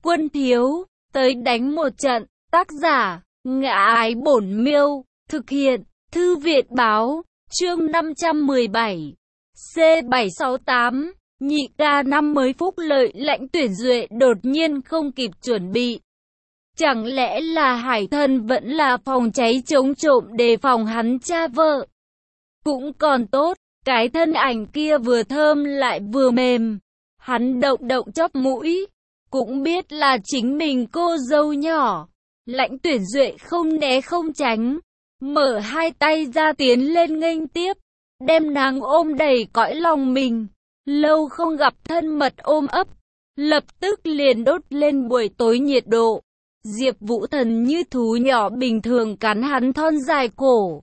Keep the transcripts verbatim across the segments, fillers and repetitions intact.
Quân thiếu, tới đánh một trận. Tác giả, Ngã Ái Bổn Miêu. Thực hiện, Thư viện báo. Chương năm trăm mười bảy. C bảy sáu tám. Nhị ca năm mới phúc lợi. Lãnh Tuyển Duệ đột nhiên không kịp chuẩn bị. Chẳng lẽ là Hải Thần vẫn là phòng cháy chống trộm đề phòng hắn cha vợ? Cũng còn tốt, cái thân ảnh kia vừa thơm lại vừa mềm. Hắn động động chóp mũi, cũng biết là chính mình cô dâu nhỏ. Lãnh Tuyển Duệ không né không tránh, mở hai tay ra tiến lên nghênh tiếp, đem nàng ôm đầy cõi lòng mình. Lâu không gặp thân mật ôm ấp, lập tức liền đốt lên buổi tối nhiệt độ. Diệp Vũ Thần như thú nhỏ bình thường cắn hắn thon dài cổ,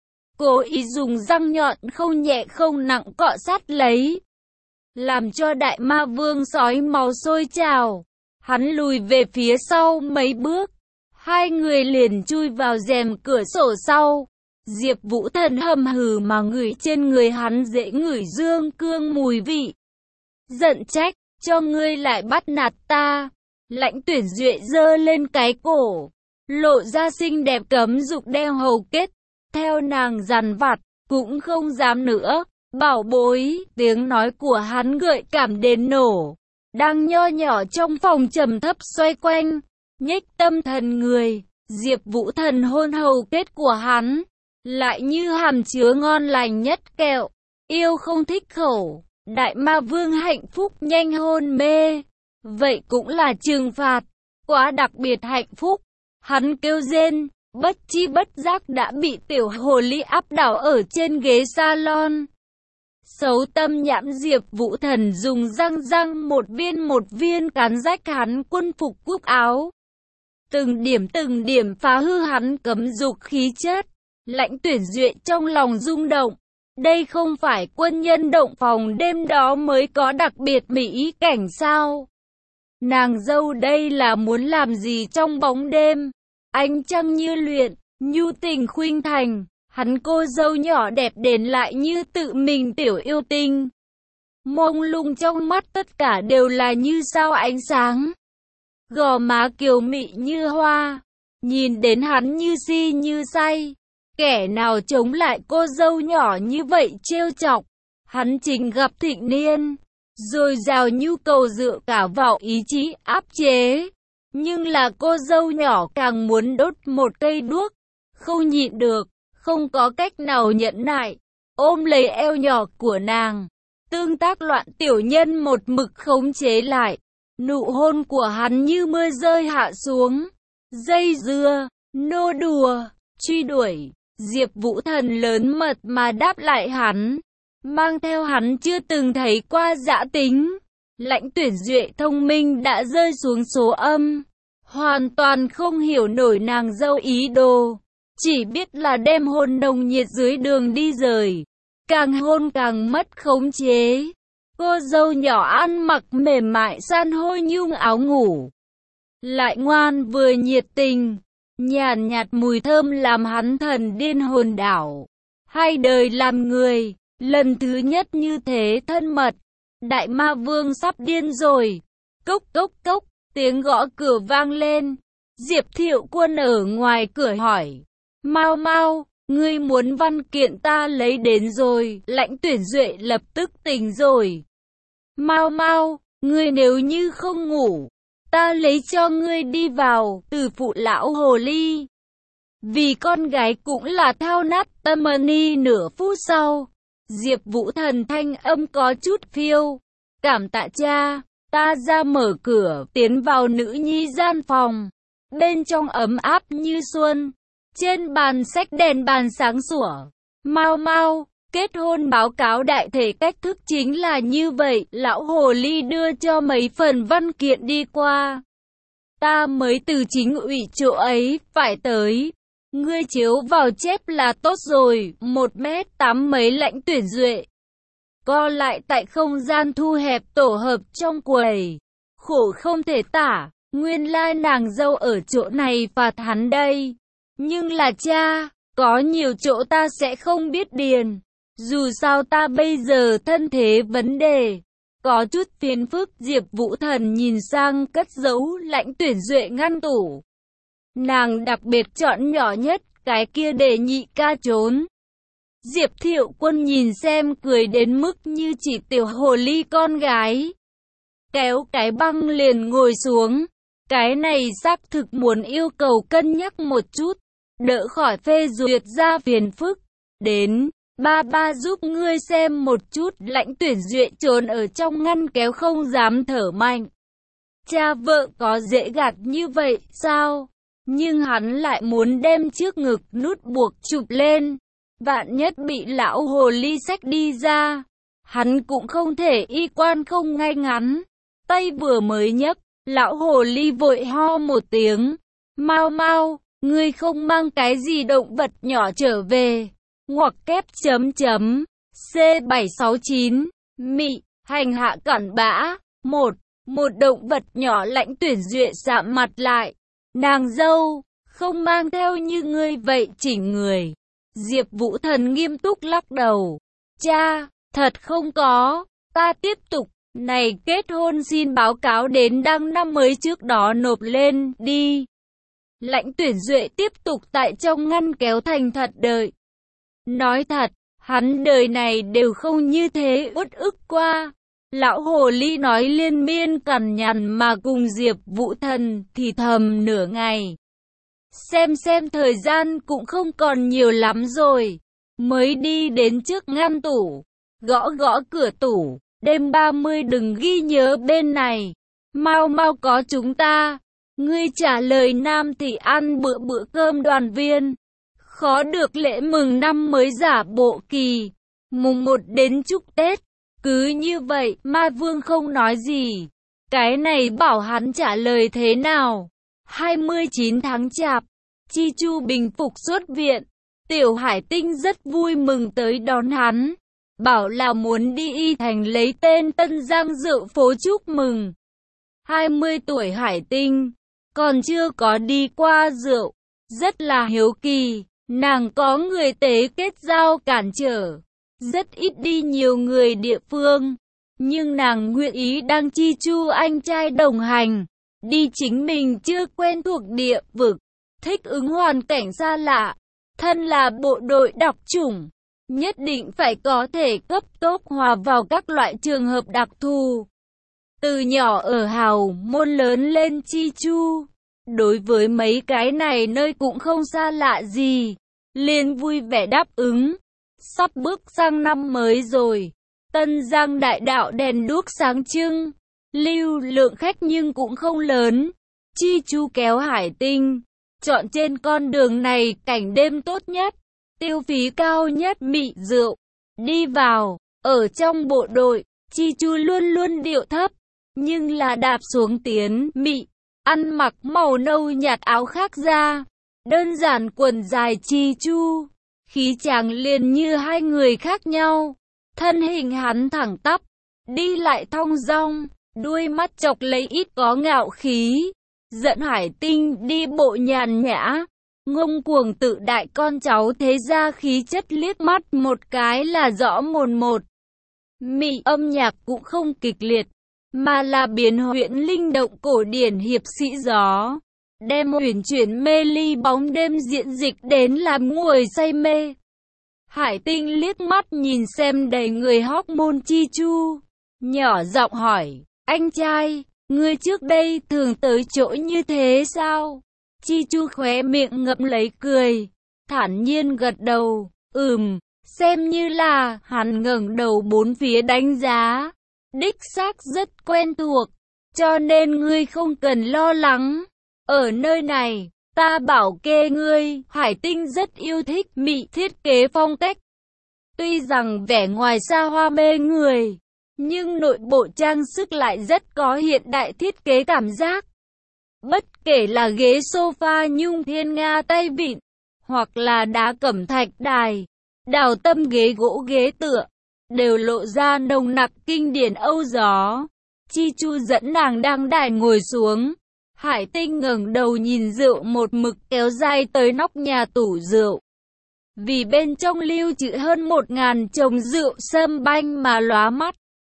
cố ý dùng răng nhọn không nhẹ không nặng cọ sát lấy, làm cho đại ma vương sói máu sôi trào. Hắn lùi về phía sau mấy bước, hai người liền chui vào rèm cửa sổ sau. Diệp Vũ Thần hầm hừ mà ngửi trên người hắn dễ ngửi dương cương mùi vị. Giận trách, cho ngươi lại bắt nạt ta. Lãnh Tuyển Duệ giơ lên cái cổ, lộ ra xinh đẹp cấm dục đeo hầu kết, theo nàng dằn vặt, cũng không dám nữa. Bảo bối, tiếng nói của hắn gợi cảm đến nổ, đang nho nhỏ trong phòng trầm thấp xoay quanh, nhếch tâm thần người. Diệp Vũ Thần hôn hầu kết của hắn, lại như hàm chứa ngon lành nhất kẹo, yêu không thích khẩu. Đại ma vương hạnh phúc nhanh hôn mê, vậy cũng là trừng phạt, quá đặc biệt hạnh phúc. Hắn kêu rên, bất chi bất giác đã bị tiểu hồ ly áp đảo ở trên ghế salon. Xấu tâm nhãn Diệp Vũ Thần dùng răng răng một viên một viên cắn rách hắn quân phục cúc áo, từng điểm từng điểm phá hư hắn cấm dục khí chất. Lãnh Tuyển Duệ trong lòng rung động, đây không phải quân nhân động phòng đêm đó mới có đặc biệt mỹ cảnh sao? Nàng dâu đây là muốn làm gì trong bóng đêm? Ánh trăng như luyện, nhu tình khuynh thành, hắn cô dâu nhỏ đẹp đến lại như tự mình tiểu yêu tinh. Mông lung trong mắt tất cả đều là như sao ánh sáng. Gò má kiều mị như hoa, nhìn đến hắn như si như say. Kẻ nào chống lại cô dâu nhỏ như vậy trêu chọc? Hắn chính gặp thịnh niên, rồi dào nhu cầu dựa cả vào ý chí áp chế. Nhưng là cô dâu nhỏ càng muốn đốt một cây đuốc, không nhịn được, không có cách nào nhẫn nại, ôm lấy eo nhỏ của nàng. Tương tác loạn tiểu nhân một mực khống chế lại, nụ hôn của hắn như mưa rơi hạ xuống, dây dưa, nô đùa, truy đuổi. Diệp Vũ Thần lớn mật mà đáp lại hắn, mang theo hắn chưa từng thấy qua dã tính. Lãnh Tuyển Duệ thông minh đã rơi xuống số âm, hoàn toàn không hiểu nổi nàng dâu ý đồ, chỉ biết là đem hôn nồng nhiệt dưới đường đi rời, càng hôn càng mất khống chế. Cô dâu nhỏ ăn mặc mềm mại san hô nhung áo ngủ, lại ngoan vừa nhiệt tình, nhàn nhạt mùi thơm làm hắn thần điên hồn đảo. Hai đời làm người, lần thứ nhất như thế thân mật. Đại ma vương sắp điên rồi. Cốc cốc cốc, tiếng gõ cửa vang lên. Diệp Thiệu Quân ở ngoài cửa hỏi, Mau mau, ngươi muốn văn kiện ta lấy đến rồi. Lãnh Tuyển Duệ lập tức tỉnh rồi. Mau mau, ngươi nếu như không ngủ, ta lấy cho ngươi đi vào. Từ phụ lão hồ ly, vì con gái cũng là thao nát tâm ni. Nửa phút sau, Diệp Vũ Thần thanh âm có chút phiêu, cảm tạ cha. Ta ra mở cửa, tiến vào nữ nhi gian phòng. Bên trong ấm áp như xuân, trên bàn sách đèn bàn sáng sủa. Mau mau, kết hôn báo cáo đại thể cách thức chính là như vậy. Lão hồ ly đưa cho mấy phần văn kiện đi qua. Ta mới từ chính ủy chỗ ấy phải tới, ngươi chiếu vào chép là tốt rồi. Một mét tám mấy. Lãnh Tuyển Duệ co lại tại không gian thu hẹp tổ hợp trong quầy, khổ không thể tả. Nguyên lai nàng dâu ở chỗ này phạt hắn đây. Nhưng là cha, có nhiều chỗ ta sẽ không biết điền. Dù sao ta bây giờ thân thế vấn đề, Có chút phiền phức, Diệp Vũ Thần nhìn sang cất giấu Lãnh Tuyển Duệ ngăn tủ. Nàng đặc biệt chọn nhỏ nhất, cái kia để nhị ca trốn. Diệp Thiệu Quân nhìn xem cười đến mức như chỉ tiểu hồ ly con gái. Kéo cái băng liền ngồi xuống. Cái này xác thực muốn yêu cầu cân nhắc một chút, đỡ khỏi phê duyệt ra phiền phức. Đến, ba ba giúp ngươi xem một chút. Lãnh Tuyển Duệ trốn ở trong ngăn kéo không dám thở mạnh. Cha vợ có dễ gạt như vậy sao? Nhưng hắn lại muốn đem trước ngực nút buộc chụp lên. Vạn nhất bị lão hồ ly xách đi ra, hắn cũng không thể y quan không ngay ngắn. Tay vừa mới nhấc, lão hồ ly vội ho một tiếng. Mau mau, ngươi không mang cái gì động vật nhỏ trở về. Ngoặc kép chấm chấm. C bảy sáu chín. Mị, hành hạ cặn bã. Một, một động vật nhỏ. Lãnh Tuyển Duệ sạm mặt lại. Nàng dâu, không mang theo như ngươi vậy chỉnh người. Diệp Vũ Thần nghiêm túc lắc đầu. Cha, thật không có. Ta tiếp tục. Này kết hôn xin báo cáo đến đăng năm mới trước đó nộp lên, đi. Lãnh Tuyển Duệ tiếp tục tại trong ngăn kéo thành thật đợi. Nói thật, hắn đời này đều không như thế uất ức qua. Lão hồ ly nói liên miên cằn nhằn mà cùng Diệp Vũ Thần thì thầm nửa ngày. Xem xem thời gian cũng không còn nhiều lắm rồi. Mới đi đến trước ngăn tủ, gõ gõ cửa tủ. Đêm ba mươi đừng ghi nhớ bên này. Mau mau có chúng ta. Ngươi trả lời nam thì ăn bữa bữa cơm đoàn viên. Khó được lễ mừng năm mới giả bộ kỳ. Mùng một đến chúc Tết. Cứ như vậy, Ma Vương không nói gì. Cái này bảo hắn trả lời thế nào? hai mươi chín tháng Chạp, Chi Chu bình phục xuất viện. Tiểu Hải Tinh rất vui mừng tới đón hắn. Bảo là muốn đi Y Thành lấy tên Tân Giang rượu phố chúc mừng. hai mươi tuổi Hải Tinh, còn chưa có đi qua rượu. Rất là hiếu kỳ, nàng có người tế kết giao cản trở. Rất ít đi nhiều người địa phương. Nhưng nàng nguyện ý đăng Chi Chu anh trai đồng hành. Đi chính mình chưa quen thuộc địa vực. Thích ứng hoàn cảnh xa lạ. Thân là bộ đội đặc chủng. Nhất định phải có thể cấp tốc hòa vào các loại trường hợp đặc thù. Từ nhỏ ở hào môn lớn lên Chi Chu, đối với mấy cái này nơi cũng không xa lạ gì, liền vui vẻ đáp ứng. Sắp bước sang năm mới rồi, Tân Giang đại đạo đèn đuốc sáng trưng, lưu lượng khách nhưng cũng không lớn. Chi Chu kéo Hải Tinh, chọn trên con đường này cảnh đêm tốt nhất. Tiêu phí cao nhất mị rượu. Đi vào, ở trong bộ đội, Chi Chu luôn luôn điệu thấp. Nhưng là đạp xuống tiến mị, ăn mặc màu nâu nhạt áo khác ra. Đơn giản quần dài Chi Chu. Khí chàng liền như hai người khác nhau. Thân hình hắn thẳng tắp, đi lại thong dong, đuôi mắt chọc lấy ít có ngạo khí. Dẫn Hải Tinh đi bộ nhàn nhã. Ngông cuồng tự đại con cháu thế gia khí chất liếc mắt một cái là rõ mồn một. Mị âm nhạc cũng không kịch liệt, mà là biến huyễn linh động cổ điển hiệp sĩ gió. Đem huyền chuyển mê ly bóng đêm diễn dịch đến làm người say mê. Hải Tinh liếc mắt nhìn xem đầy người hóc môn Chi Chu. Nhỏ giọng hỏi, anh trai, ngươi trước đây thường tới chỗ như thế sao? Chi Chu khóe miệng ngậm lấy cười, thản nhiên gật đầu, ừm, xem như là. Hắn ngẩng đầu bốn phía đánh giá, đích xác rất quen thuộc, cho nên ngươi không cần lo lắng. Ở nơi này, ta bảo kê ngươi. Hải Tinh rất yêu thích mị thiết kế phong cách. Tuy rằng vẻ ngoài xa hoa mê người, nhưng nội bộ trang sức lại rất có hiện đại thiết kế cảm giác. Bất kể là ghế sofa nhung thiên nga tay vịn, hoặc là đá cẩm thạch đài, đào tâm ghế gỗ ghế tựa, đều lộ ra nồng nặc kinh điển Âu gió. Chi Chu dẫn nàng đang đài ngồi xuống. Hải Tinh ngẩng đầu nhìn rượu một mực kéo dài tới nóc nhà tủ rượu. Vì bên trong lưu trữ hơn một ngàn chồng rượu sâm banh mà lóa mắt.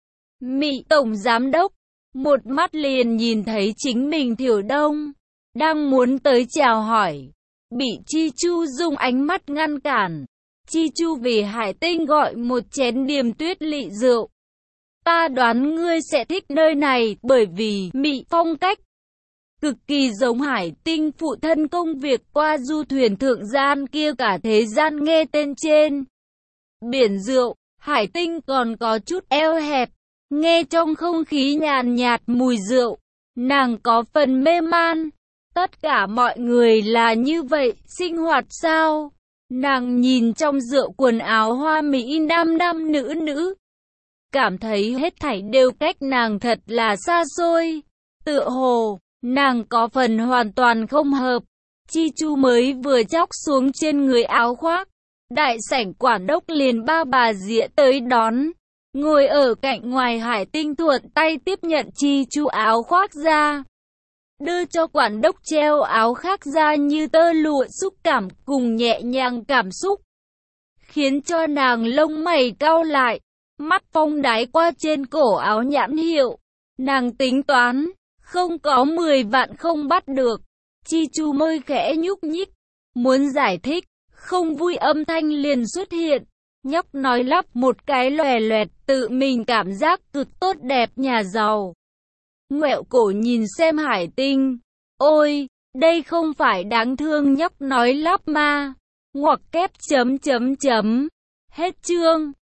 Mị tổng giám đốc, một mắt liền nhìn thấy chính mình Thiểu Đông, đang muốn tới chào hỏi, bị Chi Chu dùng ánh mắt ngăn cản. Chi Chu vì Hải Tinh gọi một chén Điềm Tuyết lị rượu. Ta đoán ngươi sẽ thích nơi này, bởi vì Mị phong cách cực kỳ giống Hải Tinh phụ thân công việc qua du thuyền thượng gian kia cả thế gian nghe tên trên biển rượu. Hải Tinh còn có chút eo hẹp, nghe trong không khí nhàn nhạt mùi rượu, nàng có phần mê man. Tất cả mọi người là như vậy, sinh hoạt sao? Nàng nhìn trong rượu quần áo hoa mỹ nam nam nữ nữ, cảm thấy hết thảy đều cách nàng thật là xa xôi. Tựa hồ, nàng có phần hoàn toàn không hợp. Chi Chu mới vừa chóc xuống trên người áo khoác, đại sảnh quản đốc liền ba bà dĩa tới đón. Ngồi ở cạnh ngoài, Hải Tinh thuận tay tiếp nhận Chi Chu áo khoác ra, đưa cho quản đốc treo áo khác ra như tơ lụa, xúc cảm cùng nhẹ nhàng cảm xúc, khiến cho nàng lông mày cau lại, mắt phong đái qua trên cổ áo nhãn hiệu. Nàng tính toán, không có mười vạn không bắt được. Chi Chu môi khẽ nhúc nhích, muốn giải thích, không vui âm thanh liền xuất hiện. Nhóc nói lắp một cái lòe loẹt, tự mình cảm giác cực tốt đẹp nhà giàu. Ngoẹo cổ nhìn xem Hải Tinh. Ôi, đây không phải đáng thương nhóc nói lắp ma. Ngoặc kép chấm chấm chấm. Hết chương.